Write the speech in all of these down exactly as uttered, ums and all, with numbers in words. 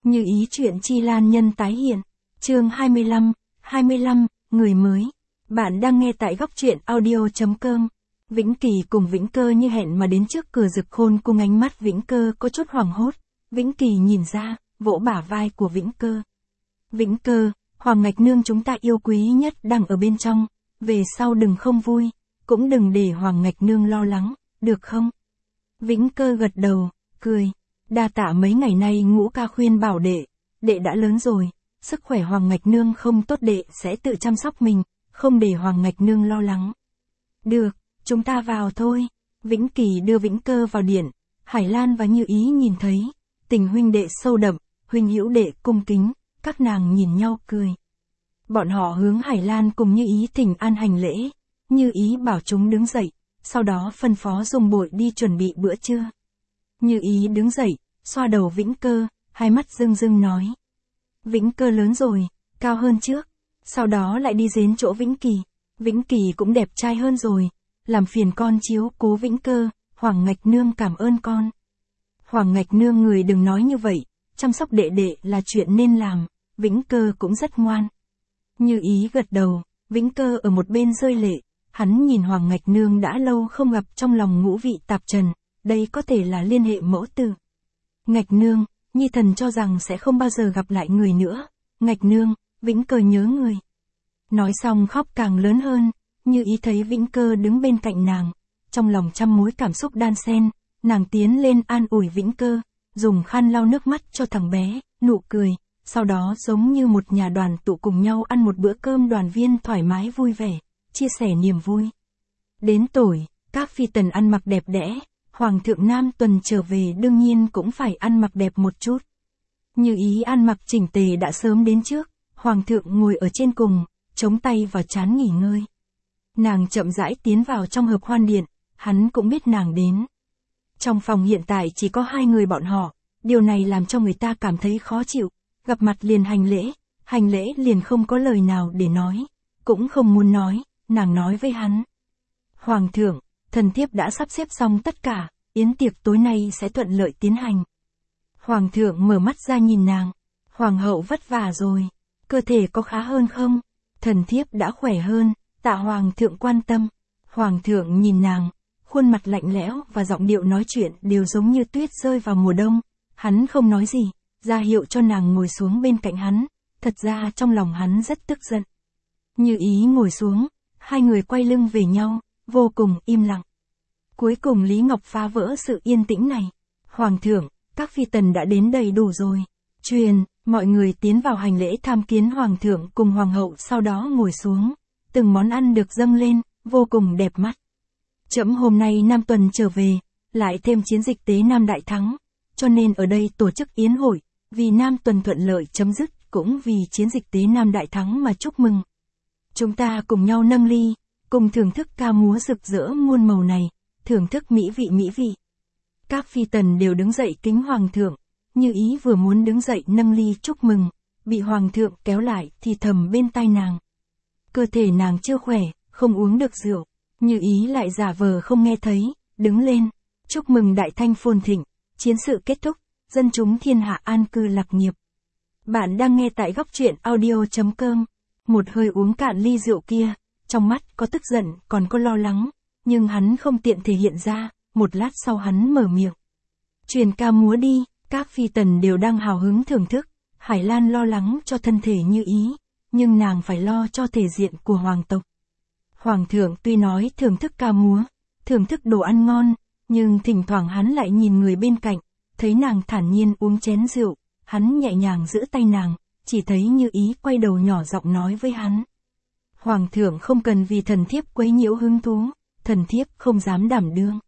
Như ý chuyện Chi Lan nhân tái hiện. Chương hai mươi lăm, hai mươi lăm, người mới. Bạn đang nghe tại góc truyện audio chấm com. Vĩnh Kỳ cùng Vĩnh Cơ như hẹn mà đến trước cửa Dực Khôn cung, ánh mắt Vĩnh Cơ có chút hoảng hốt. Vĩnh Kỳ nhìn ra, vỗ bả vai của Vĩnh Cơ. Vĩnh Cơ, Hoàng Ngạch Nương chúng ta yêu quý nhất đang ở bên trong, về sau đừng không vui, cũng đừng để Hoàng Ngạch Nương lo lắng, được không? Vĩnh Cơ gật đầu, cười. Đa tạ mấy ngày nay Ngũ ca khuyên bảo đệ, đệ đã lớn rồi, sức khỏe Hoàng Ngạch Nương không tốt đệ sẽ tự chăm sóc mình, không để Hoàng Ngạch Nương lo lắng. Được, chúng ta vào thôi. Vĩnh Kỳ đưa Vĩnh Cơ vào điện, Hải Lan và Như Ý nhìn thấy, tình huynh đệ sâu đậm, huynh hữu đệ cung kính, các nàng nhìn nhau cười. Bọn họ hướng Hải Lan cùng Như Ý thỉnh an hành lễ, Như Ý bảo chúng đứng dậy, sau đó phân phó dùng bội đi chuẩn bị bữa trưa. Như Ý đứng dậy, xoa đầu Vĩnh Cơ, hai mắt rưng rưng nói. Vĩnh Cơ lớn rồi, cao hơn trước, sau đó lại đi đến chỗ Vĩnh Kỳ. Vĩnh Kỳ cũng đẹp trai hơn rồi, làm phiền con chiếu cố Vĩnh Cơ, Hoàng Ngạch Nương cảm ơn con. Hoàng Ngạch Nương người đừng nói như vậy, chăm sóc đệ đệ là chuyện nên làm, Vĩnh Cơ cũng rất ngoan. Như Ý gật đầu, Vĩnh Cơ ở một bên rơi lệ, hắn nhìn Hoàng Ngạch Nương đã lâu không gặp, trong lòng ngũ vị tạp trần. Đây có thể là liên hệ mẫu tử. Ngạch Nương, Nhi thần cho rằng sẽ không bao giờ gặp lại người nữa. Ngạch Nương, Vĩnh Cơ nhớ người. Nói xong khóc càng lớn hơn, Như Ý thấy Vĩnh Cơ đứng bên cạnh nàng, trong lòng trăm mối cảm xúc đan xen, nàng tiến lên an ủi Vĩnh Cơ, dùng khăn lau nước mắt cho thằng bé, nụ cười, sau đó giống như một nhà đoàn tụ cùng nhau ăn một bữa cơm đoàn viên thoải mái vui vẻ, chia sẻ niềm vui. Đến tuổi, các phi tần ăn mặc đẹp đẽ. Hoàng thượng Nam tuần trở về đương nhiên cũng phải ăn mặc đẹp một chút. Như Ý ăn mặc chỉnh tề đã sớm đến trước, Hoàng thượng ngồi ở trên cùng, chống tay vào trán nghỉ ngơi. Nàng chậm rãi tiến vào trong hợp hoan điện, hắn cũng biết nàng đến. Trong phòng hiện tại chỉ có hai người bọn họ, điều này làm cho người ta cảm thấy khó chịu, gặp mặt liền hành lễ, hành lễ liền không có lời nào để nói, cũng không muốn nói, nàng nói với hắn. Hoàng thượng, thần thiếp đã sắp xếp xong tất cả, yến tiệc tối nay sẽ thuận lợi tiến hành. Hoàng thượng mở mắt ra nhìn nàng, hoàng hậu vất vả rồi, cơ thể có khá hơn không? Thần thiếp đã khỏe hơn, tạ hoàng thượng quan tâm. Hoàng thượng nhìn nàng, khuôn mặt lạnh lẽo và giọng điệu nói chuyện đều giống như tuyết rơi vào mùa đông, hắn không nói gì, ra hiệu cho nàng ngồi xuống bên cạnh hắn, thật ra trong lòng hắn rất tức giận. Như Ý ngồi xuống, hai người quay lưng về nhau, vô cùng im lặng. Cuối cùng Lý Ngọc phá vỡ sự yên tĩnh này. Hoàng thượng, các phi tần đã đến đầy đủ rồi. Truyền, mọi người tiến vào hành lễ tham kiến Hoàng thượng cùng Hoàng hậu, sau đó ngồi xuống. Từng món ăn được dâng lên, vô cùng đẹp mắt. Trẫm hôm nay Nam tuần trở về, lại thêm chiến dịch tế Nam đại thắng, cho nên ở đây tổ chức yến hội, vì Nam tuần thuận lợi chấm dứt, cũng vì chiến dịch tế Nam đại thắng mà chúc mừng. Chúng ta cùng nhau nâng ly, cùng thưởng thức ca múa rực rỡ muôn màu này, thưởng thức mỹ vị mỹ vị. Các phi tần đều đứng dậy kính Hoàng thượng, Như Ý vừa muốn đứng dậy nâng ly chúc mừng, bị Hoàng thượng kéo lại thì thầm bên tai nàng. Cơ thể nàng chưa khỏe, không uống được rượu, Như Ý lại giả vờ không nghe thấy, đứng lên, chúc mừng đại thanh phồn thịnh, chiến sự kết thúc, dân chúng thiên hạ an cư lạc nghiệp. Bạn đang nghe tại góc truyện audio chấm com, một hơi uống cạn ly rượu kia, trong mắt có tức giận, còn có lo lắng. Nhưng hắn không tiện thể hiện ra, một lát sau hắn mở miệng. Truyền ca múa đi, các phi tần đều đang hào hứng thưởng thức, Hải Lan lo lắng cho thân thể Như Ý, nhưng nàng phải lo cho thể diện của hoàng tộc. Hoàng thượng tuy nói thưởng thức ca múa, thưởng thức đồ ăn ngon, nhưng thỉnh thoảng hắn lại nhìn người bên cạnh, thấy nàng thản nhiên uống chén rượu, hắn nhẹ nhàng giữ tay nàng, chỉ thấy Như Ý quay đầu nhỏ giọng nói với hắn. Hoàng thượng không cần vì thần thiếp quấy nhiễu hứng thú. Thần thiếp không dám đảm đương.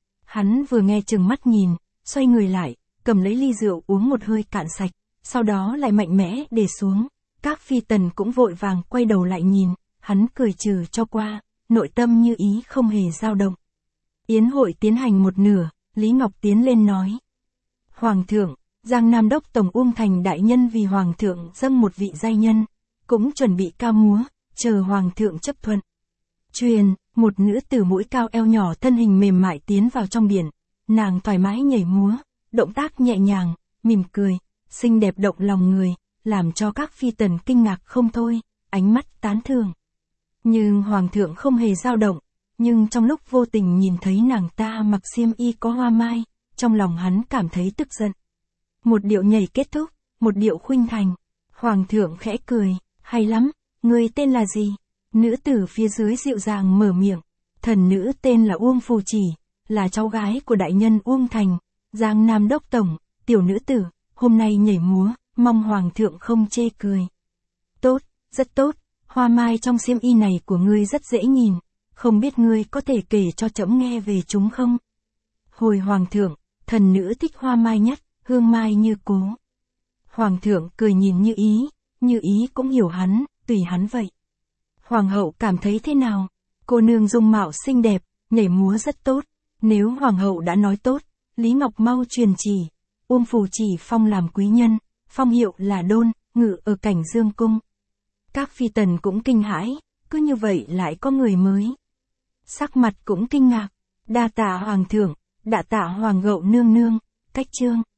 Hắn vừa nghe chừng mắt nhìn, xoay người lại, cầm lấy ly rượu uống một hơi cạn sạch, sau đó lại mạnh mẽ để xuống. Các phi tần cũng vội vàng quay đầu lại nhìn, hắn cười trừ cho qua, nội tâm Như Ý không hề dao động. Yến hội tiến hành một nửa, Lý Ngọc tiến lên nói. Hoàng thượng, Giang Nam Đốc Tổng Uông Thành đại nhân vì Hoàng thượng dâng một vị giai nhân, cũng chuẩn bị ca múa, chờ Hoàng thượng chấp thuận. Truyền, một nữ tử mũi cao eo nhỏ thân hình mềm mại tiến vào trong biển, nàng thoải mái nhảy múa, động tác nhẹ nhàng, mỉm cười, xinh đẹp động lòng người, làm cho các phi tần kinh ngạc không thôi, ánh mắt tán thưởng. Nhưng hoàng thượng không hề dao động, nhưng trong lúc vô tình nhìn thấy nàng ta mặc xiêm y có hoa mai, trong lòng hắn cảm thấy tức giận. Một điệu nhảy kết thúc, một điệu khuynh thành. Hoàng thượng khẽ cười, hay lắm, người tên là gì? Nữ tử phía dưới dịu dàng mở miệng. Thần nữ tên là Uông Phù Chỉ, là cháu gái của đại nhân Uông Thành, Giang Nam Đốc Tổng, tiểu nữ tử, hôm nay nhảy múa, mong hoàng thượng không chê cười. Tốt, rất tốt, hoa mai trong xiêm y này của ngươi rất dễ nhìn, không biết ngươi có thể kể cho trẫm nghe về chúng không? Hồi hoàng thượng, thần nữ thích hoa mai nhất, hương mai như cố. Hoàng thượng cười nhìn Như Ý, Như Ý cũng hiểu hắn, tùy hắn vậy. Hoàng hậu cảm thấy thế nào? Cô nương dung mạo xinh đẹp, nhảy múa rất tốt. Nếu hoàng hậu đã nói tốt, Lý Ngọc mau truyền chỉ. Uông Phù Chỉ phong làm quý nhân, phong hiệu là Đôn, ngự ở Cảnh Dương cung. Các phi tần cũng kinh hãi, cứ như vậy lại có người mới. Sắc mặt cũng kinh ngạc, đa tạ hoàng thượng, đa tạ hoàng hậu nương nương. Cách chương